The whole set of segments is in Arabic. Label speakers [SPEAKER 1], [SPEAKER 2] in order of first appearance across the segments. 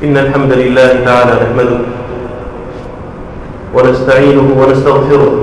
[SPEAKER 1] إن الحمد لله تعالى نحمده ونستعينه ونستغفره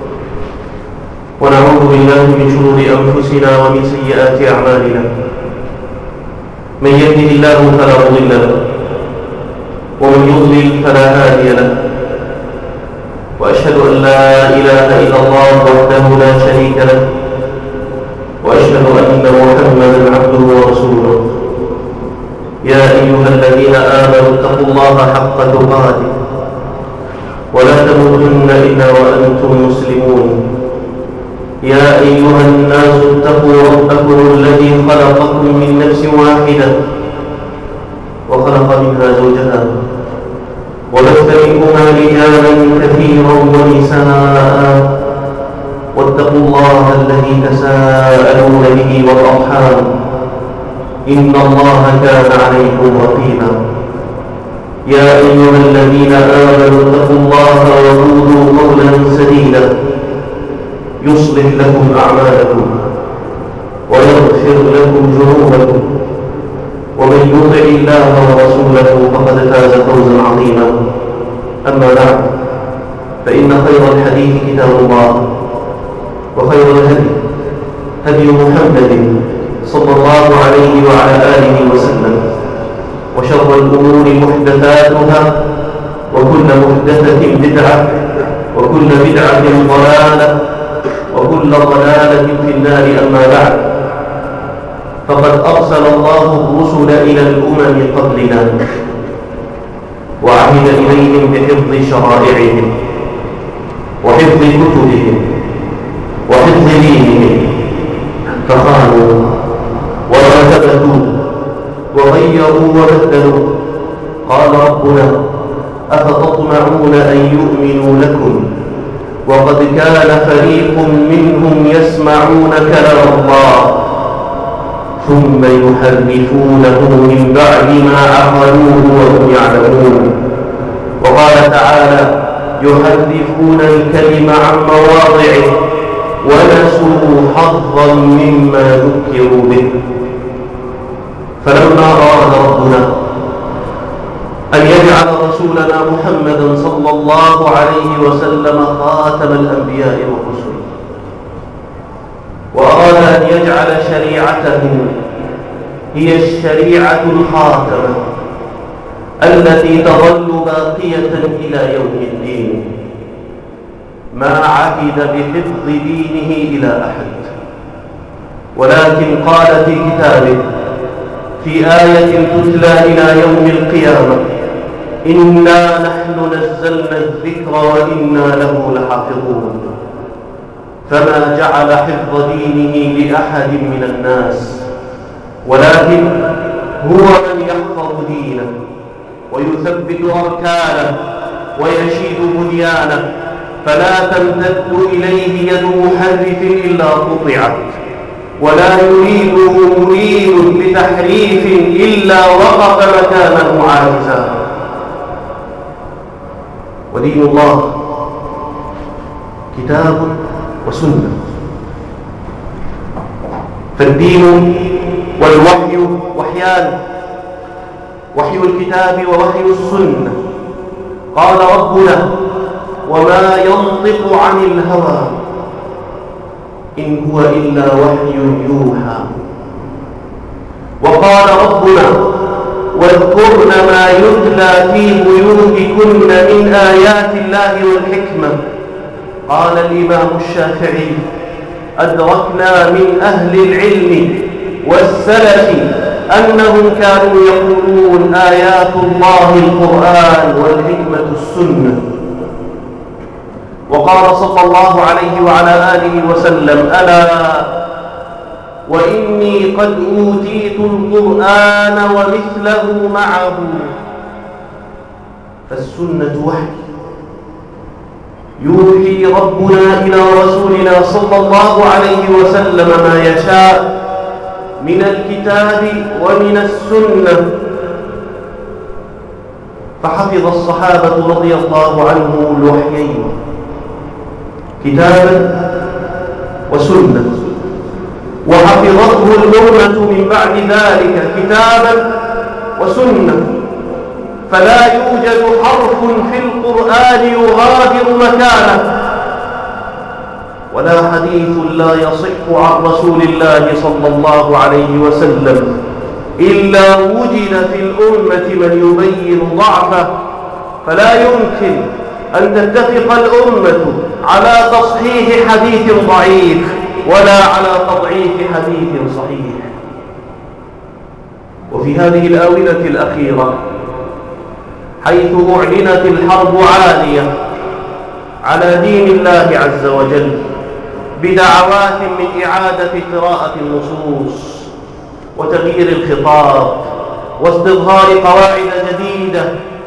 [SPEAKER 1] ونعوذ بالله من شرور أنفسنا ومن سيئات أعمالنا. من يهده الله فلا مضل له ومن يضلل فلا هادي له، وأشهد أن لا إله إلا الله وحده لا شريك له، وأشهد أن محمدا عبده ورسوله. يا أيها الذين آمنوا اتقوا الله حق تقاته ولا تموتن إلا وأنتم مسلمون. يا أيها الناس اتقوا ربكم الذي خلقكم من نفس واحدة وخلق منها زوجها وبث منهما رجالا كثيرا ونساء، واتقوا الله الذي تساءلون به والأرحام إن الله كان عليكم رقيبا. يا أيها الذين آمنوا اتقوا الله وقولوا قولا سديدا يصلح لكم أعمالكم ويغفر لكم ذنوبكم، ومن يطع الله ورسوله فقد فاز فوزا عظيما. أما بعد، فإن خير الحديث كتاب الله، وخير الهدي هدي محمد صلى الله عليه وعلى آله وسلم، وشر الأمور محدثاتها، وكل محدثة بدعة، وكل بدعة ضلالة، وكل ضلالة في النار. أما بعد، فقد أرسل الله الرسل إلى الأمم قبلنا وعهد إليهم بحفظ شرائعهم وحفظ كتبهم وحفظ دينهم، فخانوا وارتبكوا وغيروا وبدلوا. قال ربنا: أفتطمعون أن يؤمنوا لكم وقد كان فريق منهم يسمعون كلام الله ثم يحرفونه من بعد ما عقلوه وهم يعلمون. وقال تعالى: يحرفون الكلم عن مواضعه ونسوا حظا مما ذكروا به. فلما أراد ربنا أن يجعل رسولنا محمدا صلى الله عليه وسلم خاتم الأنبياء والرسل، وأراد أن يجعل شريعته هي الشريعة الخاتمة التي تظل باقية إلى يوم الدين، ما عهد بحفظ دينه إلى أحد، ولكن قال في كتابه في آية تتلى إلى يوم القيامة: إنا نحن نزلنا الذكر وإنا له لحافظون. فما جعل حفظ دينه لأحد من الناس، ولكن هو من يحفظ دينه ويثبت أركانه ويشيد بنيانه، فلا تمتد إليه يد محرف إلا قطعت، ولا يريده مريد بتحريف إلا وقف مكانه عاجزا. ودين الله كتاب وسنة، فالدين والوحي وحيان، وحي الكتاب ووحي السنة. قال ربنا: وما ينطق عن الهوى إن هو إلا وحي يوحى. وقال ربنا: واذكرن ما يتلى في بيوتكن من آيات الله والحكمة. قال الإمام الشافعي: أدركنا من أهل العلم والسلف أنهم كانوا يقولون آيات الله القرآن والحكمة السنة. وقال صلى الله عليه وعلى آله وسلم: ألا وإني قد أوتيت القرآن ومثله معه. فالسنة وحي يوحي ربنا إلى رسولنا صلى الله عليه وسلم ما يشاء من الكتاب ومن السنة. فحفظ الصحابة رضي الله عنهم الوحيين، كتابا وسنة، وحفظته الأمة من بعد ذلك كتابا وسنة. فلا يوجد حرف في القرآن يغادر مكانه، ولا حديث لا يصح عن رسول الله صلى الله عليه وسلم إلا وجد في الأمة من يبين ضعفه. فلا يمكن أن تتفق الأمة على تصحيح حديث ضعيف ولا على تضعيف حديث صحيح. وفي هذه الآونة الأخيرة حيث أعلنت الحرب عالية على دين الله عز وجل بدعوات من إعادة قراءة النصوص وتغيير الخطاب واستظهار قواعد جديدة،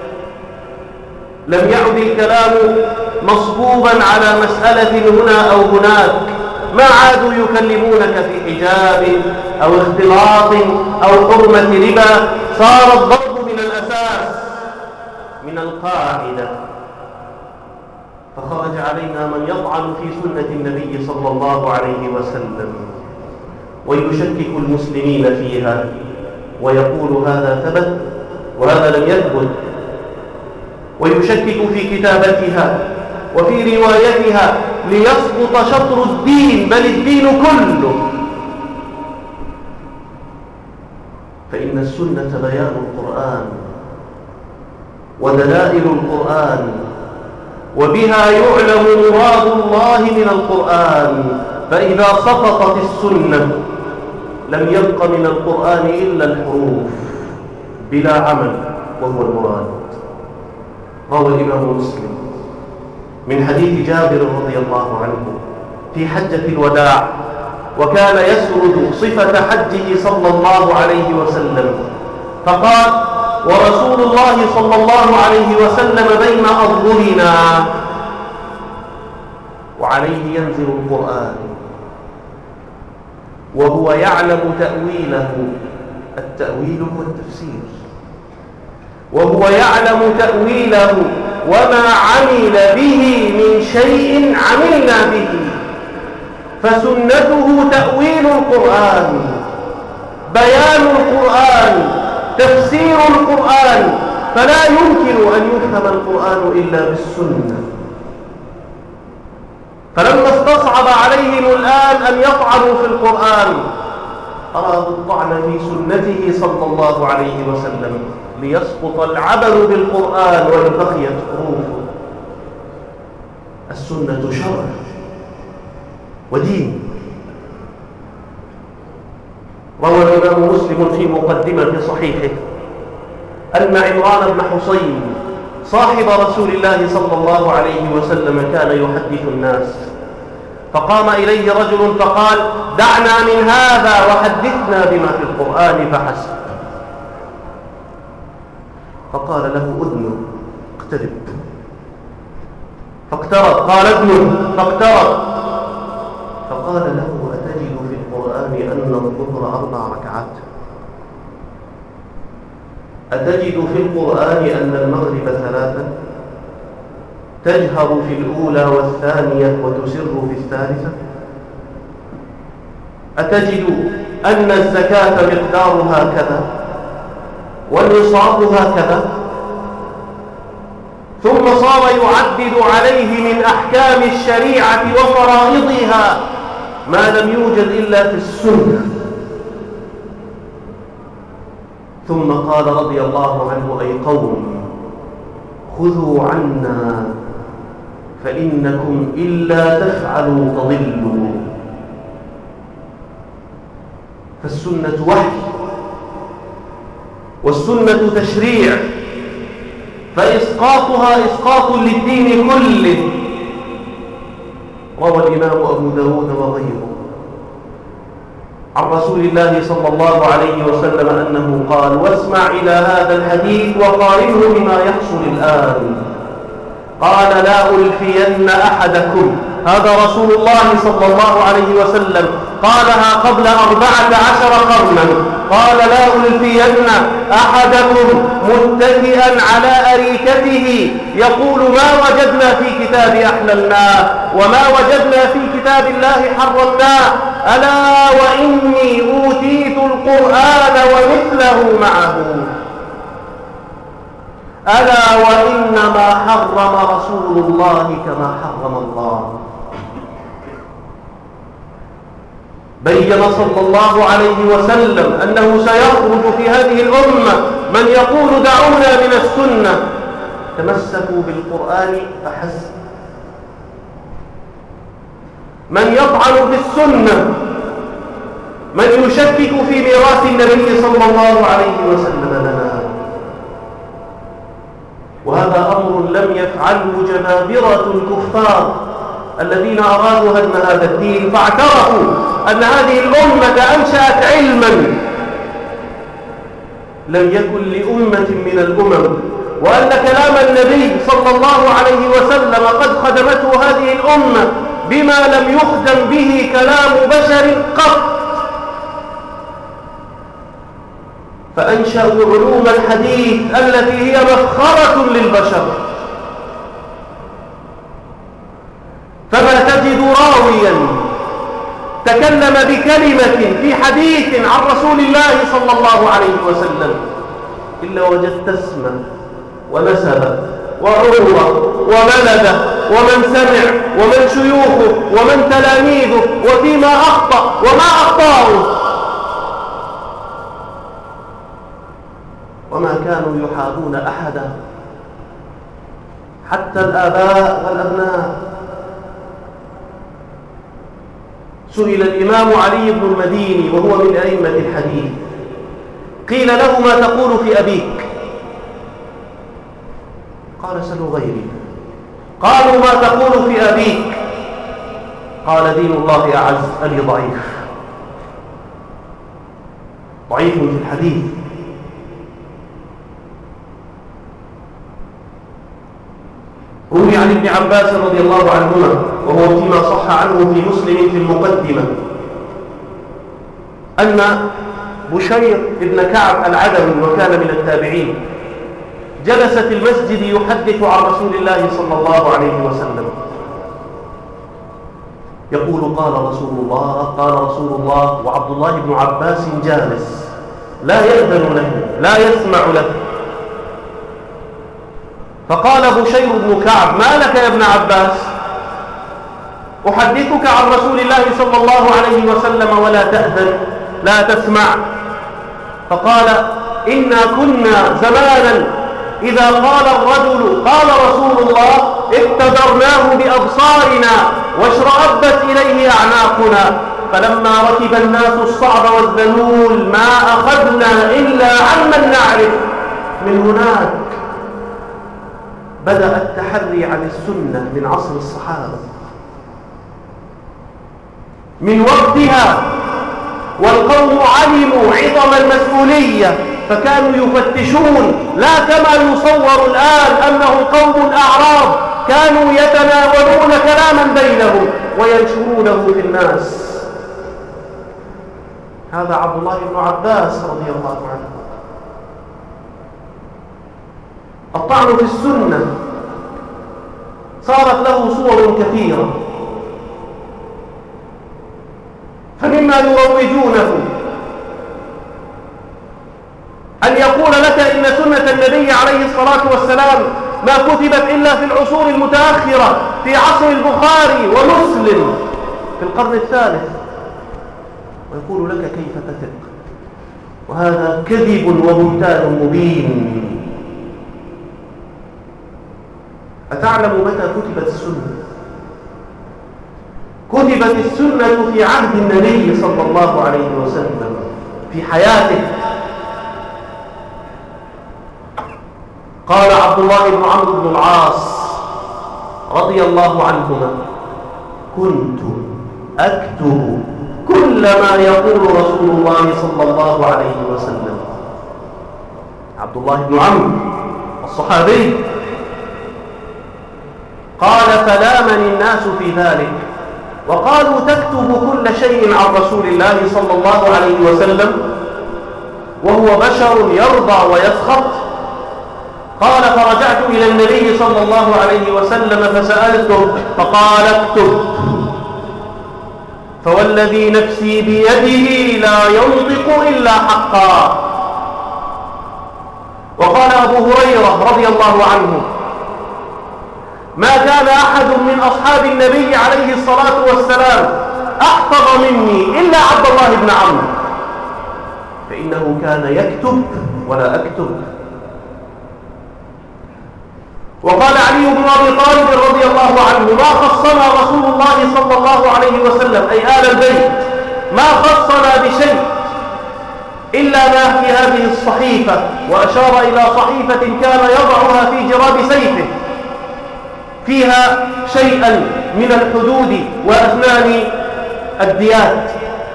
[SPEAKER 1] لم يعد الكلام مصبوبا على مسألة هنا أو هناك، ما عادوا يكلمونك في حجاب أو اختلاط أو حرمة ربا، صار الضرب من الأساس من القاعدة. فخرج علينا من يطعن في سنة النبي صلى الله عليه وسلم ويشكك المسلمين فيها ويقول هذا ثبت وهذا لم يثبت، ويشكك في كتابتها وفي روايتها ليسقط شطر الدين بل الدين كله. فإن السنة بيان القرآن ودلائل القرآن، وبها يعلم مراد الله من القرآن. فإذا سقطت السنة لم يبق من القرآن إلا الحروف بلا عمل، وهو المراد. روى الإمام مسلم من حديث جابر رضي الله عنه في حجة الوداع، وكان يسرد صفة حجه صلى الله عليه وسلم، فقال: ورسول الله صلى الله عليه وسلم بين أظهرنا وعليه ينزل القرآن وهو يعلم تأويله، التأويل هو التفسير، وهو يعلم تأويله وما عمل به من شيء عملنا به، فسنته تأويل القرآن، بيان القرآن، تفسير القرآن، فلا يمكن أن يفهم القرآن إلا بالسنة. فلما استصعب عليهم الآن أن يطعنوا في القرآن أرادوا الطعن في سنته صلى الله عليه وسلم ليسقط العبث بالقرآن وإن بقيت حروفه. السنة شرع ودين. روى الإمام مسلم في مقدمة صحيحه أن عمران بن حصين صاحب رسول الله صلى الله عليه وسلم كان يحدث الناس، فقام إليه رجل فقال: دعنا من هذا وحدثنا بما في القرآن فحسب. فقال له: أذنه اقترب، فاقترب. قال: أذنه فاقترب. فقال له: أتجد في القرآن أن الظهر 4 ركعات؟ أتجد في القرآن أن المغرب 3؟ تجهر في الأولى والثانية وتسر في الثالثة؟ أتجد أن الزكاة مقدارها كذا والنصاب هكذا؟ ثم صار يعدد عليه من أحكام الشريعة وفرائضها ما لم يوجد إلا في السنة. ثم قال رضي الله عنه: أي قوم، خذوا عنا فإنكم إلا تفعلوا تضلوا. فالسنة وحي والسنة تشريع، فإسقاطها إسقاط للدين كله. روى الإمام أبو داود وغيره عن رسول الله صلى الله عليه وسلم أنه قال: واسمع إلى هذا الحديث وقارنه بما يحصل الآن. قال: لا ألفين أحدكم، هذا رسول الله صلى الله عليه وسلم قالها قبل 14 قرنا. قال: لا ألفين أحدكم متكئا على أريكته يقول: ما وجدنا في كتاب أحللناه وما وجدنا في كتاب الله حرمناه، ألا وإني أوتيت القرآن ومثله معه. ألا وإنما حرم رسول الله كما حرم الله. بين صلى الله عليه وسلم أنه سيخرج في هذه الأمة من يقول دعونا من السنة، تمسكوا بالقرآن فحسب، من يطعن في السنة، من يشكك في ميراث النبي صلى الله عليه وسلم لنا. وهذا أمر لم يفعله جبابرة الكفار الذين أرادوا هدم هذا الدين، فاعترفوا أن هذه الأمة أنشأت علما لم يكن لأمة من الأمم، وأن كلام النبي صلى الله عليه وسلم قد خدمته هذه الأمة بما لم يخدم به كلام بشر قط. فأنشأوا علوم الحديث التي هي مفخرة للبشر، فما تجد راويا تكلم بكلمة في حديث عن رسول الله صلى الله عليه وسلم إلا وجدت اسمه ونسبه وعمره وبلده ومن سمع ومن شيوخه ومن تلاميذه وفيما أخطأ وما أخطأه، وما كانوا يحابون أحدا حتى الآباء والأبناء. سئل الإمام علي بن المديني وهو من أئمة الحديث، قيل له ما تقول في أبيك؟ قال سلوا غيري. قالوا ما تقول في أبيك؟ قال دين الله أعز، أبي ضعيف، ضعيف في الحديث. روي عن ابن عباس رضي الله عنهما وهو فيما صح عنه في مسلم في المقدمة أن بشير بن كعب العدوي وكان من التابعين جلس في المسجد يحدث عن رسول الله صلى الله عليه وسلم، يقول قال رسول الله قال رسول الله، وعبد الله بن عباس جالس لا يأذن له لا يسمع له. فقال بشير بن كعب ما لك يا ابن عباس؟ أحدثك عن رسول الله صلى الله عليه وسلم ولا تأذن لا تسمع. فقال إنا كنا زمانا إذا قال الرجل قال رسول الله ابتدرناه بأبصارنا واشرأبت إليه أعناقنا، فلما ركب الناس الصعب والذلول ما أخذنا إلا عمن نعرف. من هناك بدأ التحري عن السنة من عصر الصحابة، من وقتها والقوم علموا عظم المسؤولية فكانوا يفتشون، لا كما يصور الآن أنه قوم أعراب كانوا يتناولون كلاما بينهم وينشرونه في الناس. هذا عبد الله بن عباس رضي الله عنه. الطعن في السنة صارت له صور كثيرة، فمما يروجونه أن يقول لك إن سنة النبي عليه الصلاة والسلام ما كتبت إلا في العصور المتأخرة في عصر البخاري ومسلم في القرن الثالث، ويقول لك كيف تثق؟ وهذا كذب وبهتان مبين. أتعلم متى كتبت السنة؟ كتبت السنة في عهد النبي صلى الله عليه وسلم في حياته. قال عبد الله بن عمرو بن العاص رضي الله عنهما كنت أكتب كل ما يقول رسول الله صلى الله عليه وسلم. عبد الله بن عمرو الصحابي قال فلامني الناس في ذلك وقالوا تكتب كل شيء عن رسول الله صلى الله عليه وسلم وهو بشر يرضى ويسخط. قال فرجعت إلى النبي صلى الله عليه وسلم فسألته فقال اكتب، فوالذي نفسي بيده لا ينطق إلا حقا. وقال أبو هريرة رضي الله الله عنه: ما كان أحد من أصحاب النبي عليه الصلاة والسلام أحفظ مني إلا عبد الله بن عمرو، فإنه كان يكتب ولا أكتب. وقال علي بن أبي طالب رضي الله عنه: ما خصنا رسول الله صلى الله عليه وسلم، أي آل البيت، ما خصنا بشيء إلا ما في هذه الصحيفة، وأشار إلى صحيفة كان يضعها في جراب سيفه فيها شيئا من الحدود وأثمان الديات،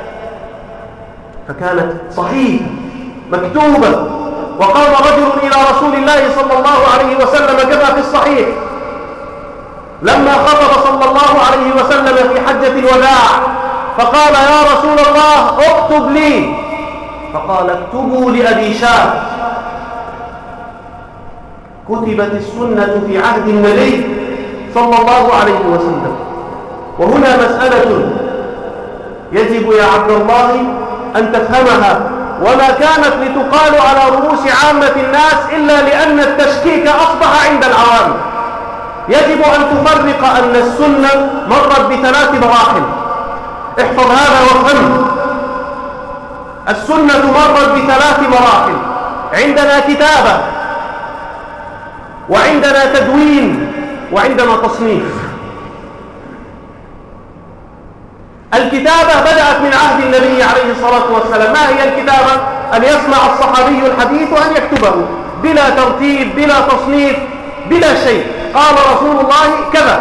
[SPEAKER 1] فكانت صحيفة مكتوبة. وقام رجل إلى رسول الله صلى الله عليه وسلم كما في الصحيح لما خطب صلى الله عليه وسلم في حجة الوداع، فقال: يا رسول الله اكتب لي. فقال: اكتبوا لأبي شاه. كتبت السنة في عهد النبي صلى الله عليه وسلم. وهنا مسألة يجب يا عبد الله أن تفهمها، وما كانت لتقال على رؤوس عامة الناس إلا لأن التشكيك أصبح عند العوام. يجب أن تفرق أن السنة مرت بثلاث مراحل. احفظ هذا وافهمه. السنة مرت بثلاث مراحل: عندنا كتابة، وعندنا تدوين، وعندنا تصنيف. الكتابة بدأت من عهد النبي عليه الصلاة والسلام. ما هي الكتابة؟ أن يسمع الصحابي الحديث وأن يكتبه بلا ترتيب، بلا تصنيف، بلا شيء. قال رسول الله كذا.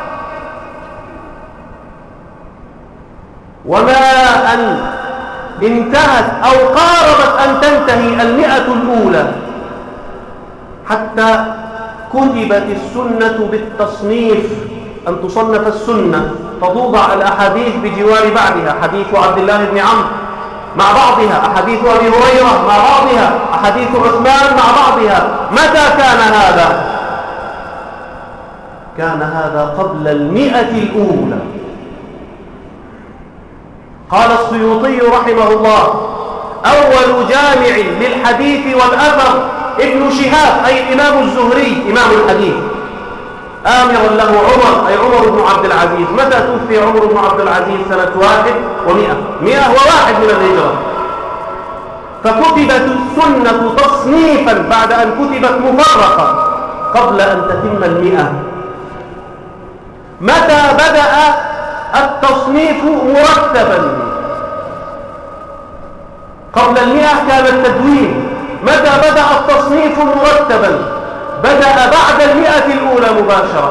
[SPEAKER 1] وما أن انتهت أو قاربت أن تنتهي 100 الأولى حتى كتبت السنة بالتصنيف، أن تصنف السنة، فتوضع الأحاديث بجوار بعضها: حديث عبد الله بن عمرو مع بعضها، أحاديث أبي هريرة مع بعضها، أحاديث عثمان مع بعضها. متى كان هذا؟ كان هذا قبل 100 الأولى. قال السيوطي رحمه الله: أول جامع للحديث والأثر ابن شهاب، أي الإمام الزهري إمام الحديث، آمرا له عمر، أي عمر بن عبد العزيز. متى توفي عمر بن عبد العزيز؟ سنة 101 من الهجرة. فكتبت السنة تصنيفا بعد أن كتبت مفرقة قبل أن تتم 100. متى بدأ التصنيف مرتبا؟ قبل 100 كان التدوين. متى بدأ التصنيف مرتبا؟ بدأ بعد 100 الأولى مباشرة.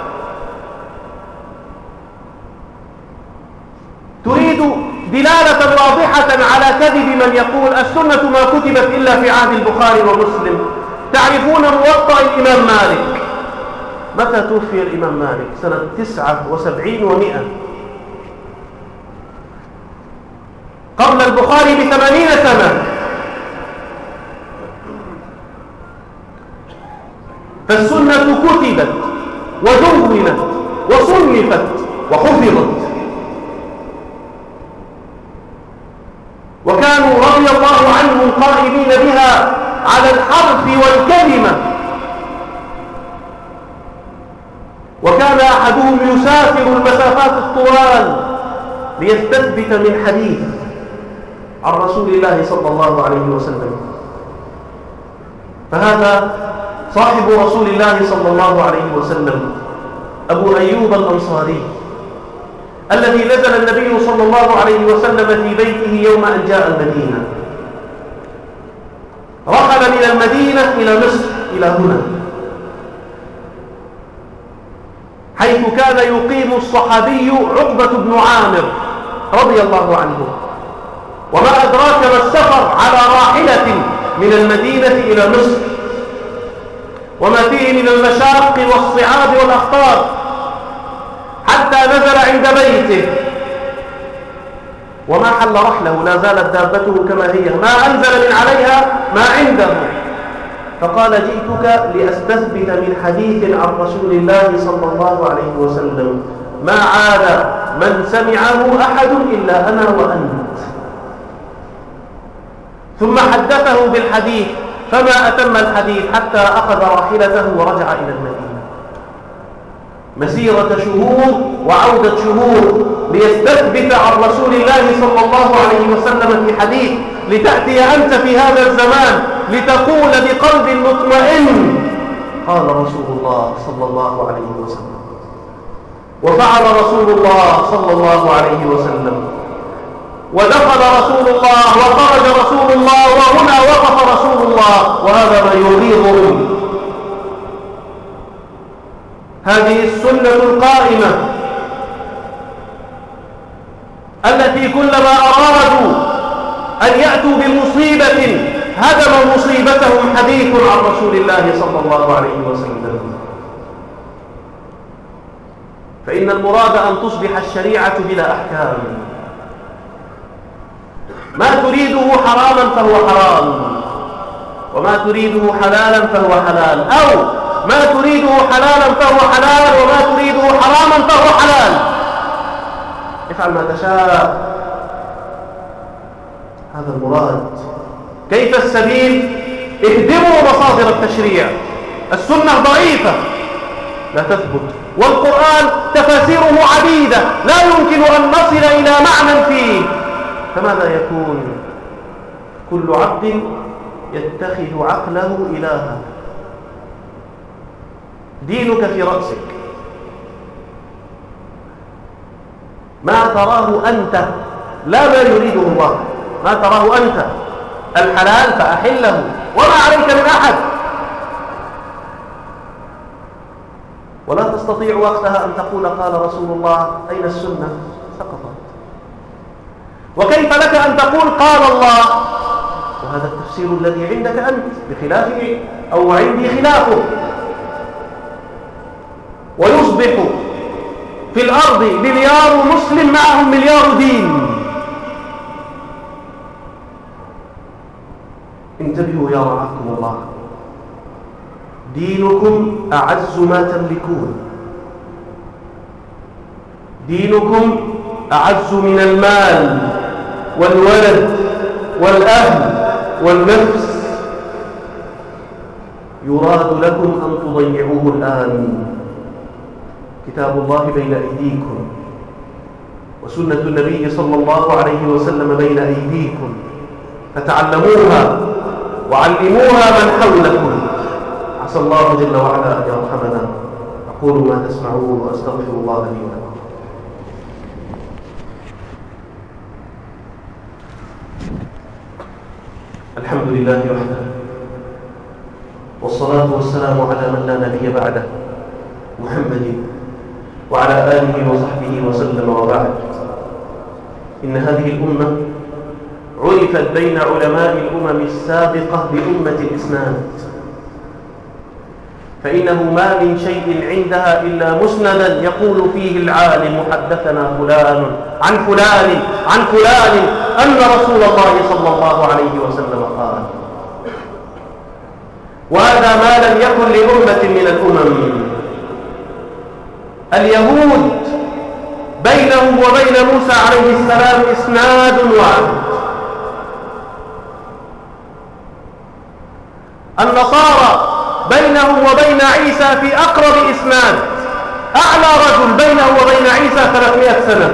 [SPEAKER 1] تريد دلالة واضحة على كذب من يقول السنة ما كتبت إلا في عهد البخاري ومسلم. تعرفون موطأ الإمام مالك؟ متى توفي الإمام مالك؟ سنة 79 و100، قبل البخاري ب80 سنة. فالسنة كتبت ودونت وصنفت وحفظت، وكانوا رضي الله عنهم قائمين بها على الحرف والكلمة. وكان أحدهم يسافر المسافات الطوال ليستثبت من حديث عن رسول الله صلى الله عليه وسلم. فهذا صاحب رسول الله صلى الله عليه وسلم أبو أيوب الأنصاري، الذي نزل النبي صلى الله عليه وسلم في بيته يوم أن جاء المدينة. رحل من المدينة إلى مصر، إلى هنا، حيث كان يقيم الصحابي عقبة بن عامر رضي الله عنه. وما أدراك ما السفر على راحلة من المدينة إلى مصر، وما فيه من المشاق والصعاب والأخطار، حتى نزل عند بيته وما حل رحله، لا زالت دابته كما هي، ما أنزل من عليها ما عنده. فقال: جئتك لأستثبت من حديث عن رسول الله صلى الله عليه وسلم ما عاد من سمعه أحد إلا أنا وأنت. ثم حدثه بالحديث، فما أتم الحديث حتى أخذ راحلته ورجع إلى المدينة، مسيرة شهور وعودة شهور ليستثبت عن رسول الله صلى الله عليه وسلم في حديث، لتأتي أنت في هذا الزمان لتقول بقلب مطمئن قال رسول الله صلى الله عليه وسلم. وفعل رسول الله صلى الله عليه وسلم، ودخل رسول الله وخرج رسول الله، وهنا وقف رسول الله، وهذا ما يغيظهم. هذه السنة القائمة التي كلما أرادوا أن يأتوا بمصيبة هدم مصيبتهم حديث عن رسول الله صلى الله عليه وسلم. فإن المراد أن تصبح الشريعة بلا أحكام، ما تريده حراما فهو حرام، وما تريده حلالا فهو حلال، أو ما تريده حلالا فهو حلال، وما تريده حراما فهو حلال. افعل ما تشاء، هذا المراد. كيف السبيل؟ اهدموا مصادر التشريع. السنة ضعيفة لا تثبت، والقرآن تفاسيره عديدة لا يمكن أن نصل إلى معنى فيه، فماذا يكون؟ كل عبد يتخذ عقله إلها. دينك في رأسك، ما تراه أنت لا ما يريده الله، ما تراه أنت الحلال فأحله وما عليك من أحد، ولا تستطيع وقتها أن تقول قال رسول الله أين السنة؟ سقطت. وكيف لك أن تقول قال الله وهذا التفسير الذي عندك أنت بخلافه أو عندي خلافه، ويصبح في الأرض مليار مسلم معهم مليار دين. انتبهوا يا رعاكم الله، دينكم أعز ما تملكون، دينكم أعز من المال والولد والأهل والنفس، يراد لكم أن تضيعوه الآن. كتاب الله بين أيديكم، وسنة النبي صلى الله عليه وسلم بين أيديكم، فتعلموها وعلموها من حولكم. عسى الله جل وعلا أن يرحمنا. أقول ما تسمعون وأستغفر الله لي ولكم. الحمد لله وحده، والصلاة والسلام على من لا نبي بعده، محمد وعلى آله وصحبه وسلم، وبعد. إن هذه الأمة عرفت بين علماء الأمم السابقة بأمة الإسناد، فإنه ما من شيء عندها إلا مسندا يقول فيه العالم حدثنا فلان عن فلان عن فلان أن رسول الله صلى الله عليه وسلم قال. وهذا ما لم يكن لأمة من الأمم. اليهود بينهم وبين موسى عليه السلام إسناد واحد، النصارى بينهم وبين عيسى في أقرب إسناد، أعلى رجل بينه وبين عيسى 300 سنة.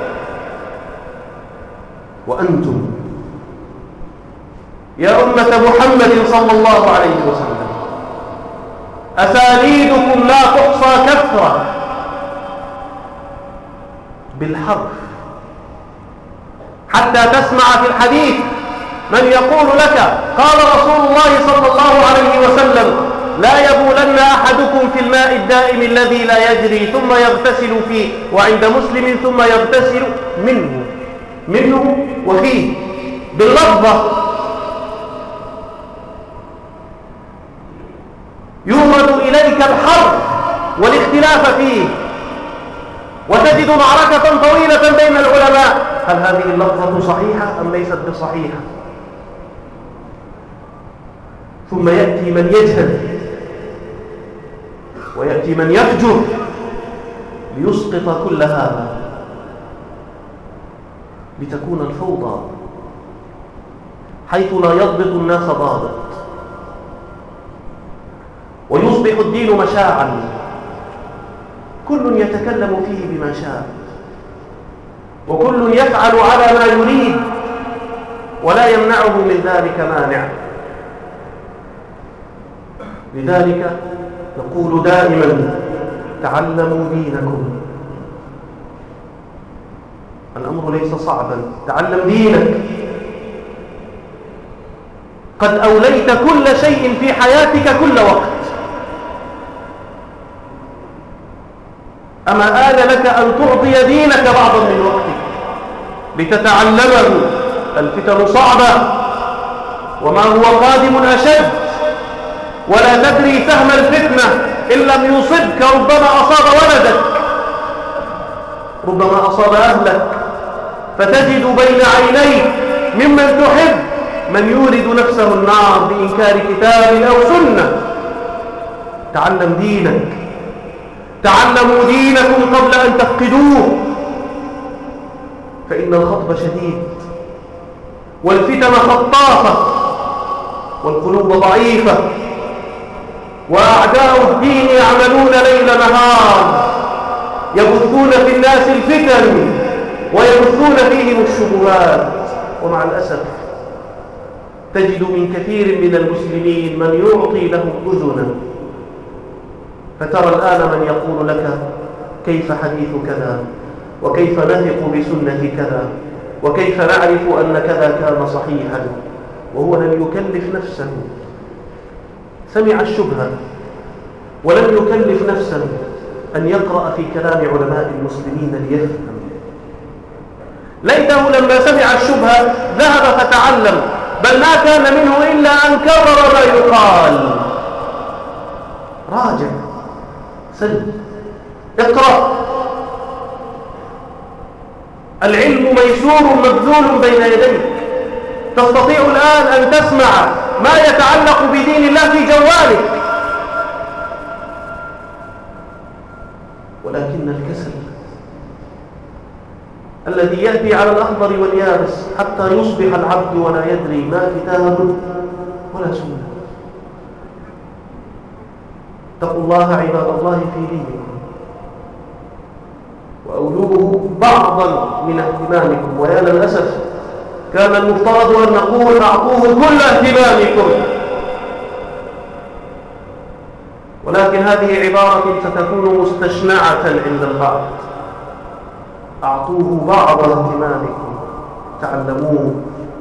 [SPEAKER 1] وأنتم يا أمة محمد صلى الله عليه وسلم أسانيدكم لا تحصى كثرة بالحرف، حتى تسمع في الحديث من يقول لك قال رسول الله صلى الله عليه وسلم لا يبولن أحدكم في الماء الدائم الذي لا يجري ثم يغتسل فيه، وعند مسلم ثم يغتسل منه وفيه، باللفظة. يورد إليك الحرف والاختلاف فيه، وتجد معركة طويلة بين العلماء، هل هذه اللفظة صحيحة أم ليست بصحيحة؟ ثم يأتي من يجهل ويأتي من يفجر ليسقط كل هذا، لتكون الفوضى حيث لا يضبط الناس ضابط، يصبح الدين مشاعا، كل يتكلم فيه بما شاء، وكل يفعل على ما يريد، ولا يمنعه من ذلك مانع. لذلك نقول دائما: تعلموا دينكم. الأمر ليس صعبا، تعلم دينك. قد أوليت كل شيء في حياتك كل وقت، أما آن لك أن تعطي دينك بعضا من وقتك لتتعلمه. الفتن صعبة، وما هو قادم أشد، ولا تدري سهم الفتنة إن لم يصبك ربما أصاب ولدك، ربما أصاب أهلك، فتجد بين عينيك ممن تحب من يورد نفسه النار بإنكار كتاب أو سنة. تعلم دينك، تعلموا دينكم قبل أن تفقدوه، فإن الخطب شديد، والفتن خطافة، والقلوب ضعيفة، وأعداء الدين يعملون ليل نهار، يبثون في الناس الفتن ويبثون فيهم الشبهات. ومع الأسف تجد من كثير من المسلمين من يعطي لهم أذنا، فترى الآن من يقول لك: كيف حديث كذا، وكيف نثق بسنة كذا، وكيف نعرف أن كذا كان صحيحا، وهو لم يكلف نفسه، سمع الشبهة ولم يكلف نفسه أن يقرأ في كلام علماء المسلمين ليفهم. ليته لما سمع الشبهة ذهب فتعلم، بل ما كان منه إلا أن كرر ما يقال. راجع، سل، اقرأ. العلم ميسور مبذول بين يديك، تستطيع الآن أن تسمع ما يتعلق بدين الله في جوالك، ولكن الكسل الذي يأتي على الأخضر واليابس حتى يصبح العبد ولا يدري ما كتاب ولا سنة. اتقوا الله عباد الله في دينكم، وأولوه بعضا من اهتمامكم. ويا للأسف كان المفترض أن نقول: أعطوه كل اهتمامكم، ولكن هذه عبارة ستكون مستشنعة عند البعض. أعطوه بعض اهتمامكم، تعلموه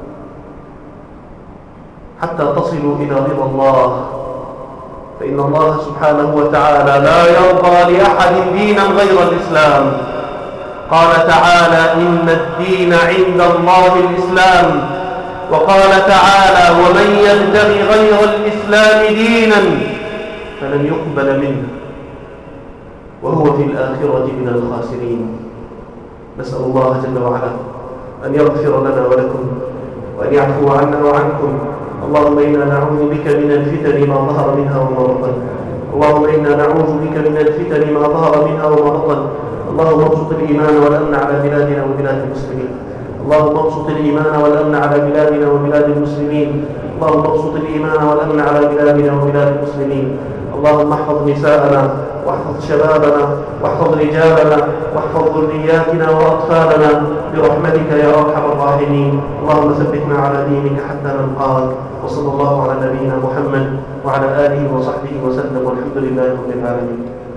[SPEAKER 1] حتى تصلوا إلى رضا الله، فإن الله سبحانه وتعالى لا يرضى لأحد دينا غير الإسلام. قال تعالى: إن الدين عند الله الإسلام. وقال تعالى: ومن يبتغي غير الإسلام دينا فلن يقبل منه وهو في الآخرة من الخاسرين. نسأل الله جل وعلا أن يغفر لنا ولكم، وأن يعفو عنا وعنكم. اللهم إنا نعوذ بك من الفتن ما ظهر منها وما بطن. اللهم إنا نعوذ بك من الفتن ما ظهر منها وما بطن. اللهم ابسط الإيمان والأمن على بلادنا وبلاد المسلمين. اللهم ابسط الإيمان والأمن على بلادنا وبلاد المسلمين. اللهم ابسط الإيمان والأمن على بلادنا وبلاد المسلمين. اللهم احفظ نساءنا، واحفظ شبابنا، واحفظ رجالنا، واحفظ ذرياتنا وأطفالنا برحمتك يا أرحم الراحمين. اللهم ثبتنا على دينك حتى نلقاك. وصلى الله على نبينا محمد وعلى آله وصحبه وسلم، والحمد لله رب العالمين.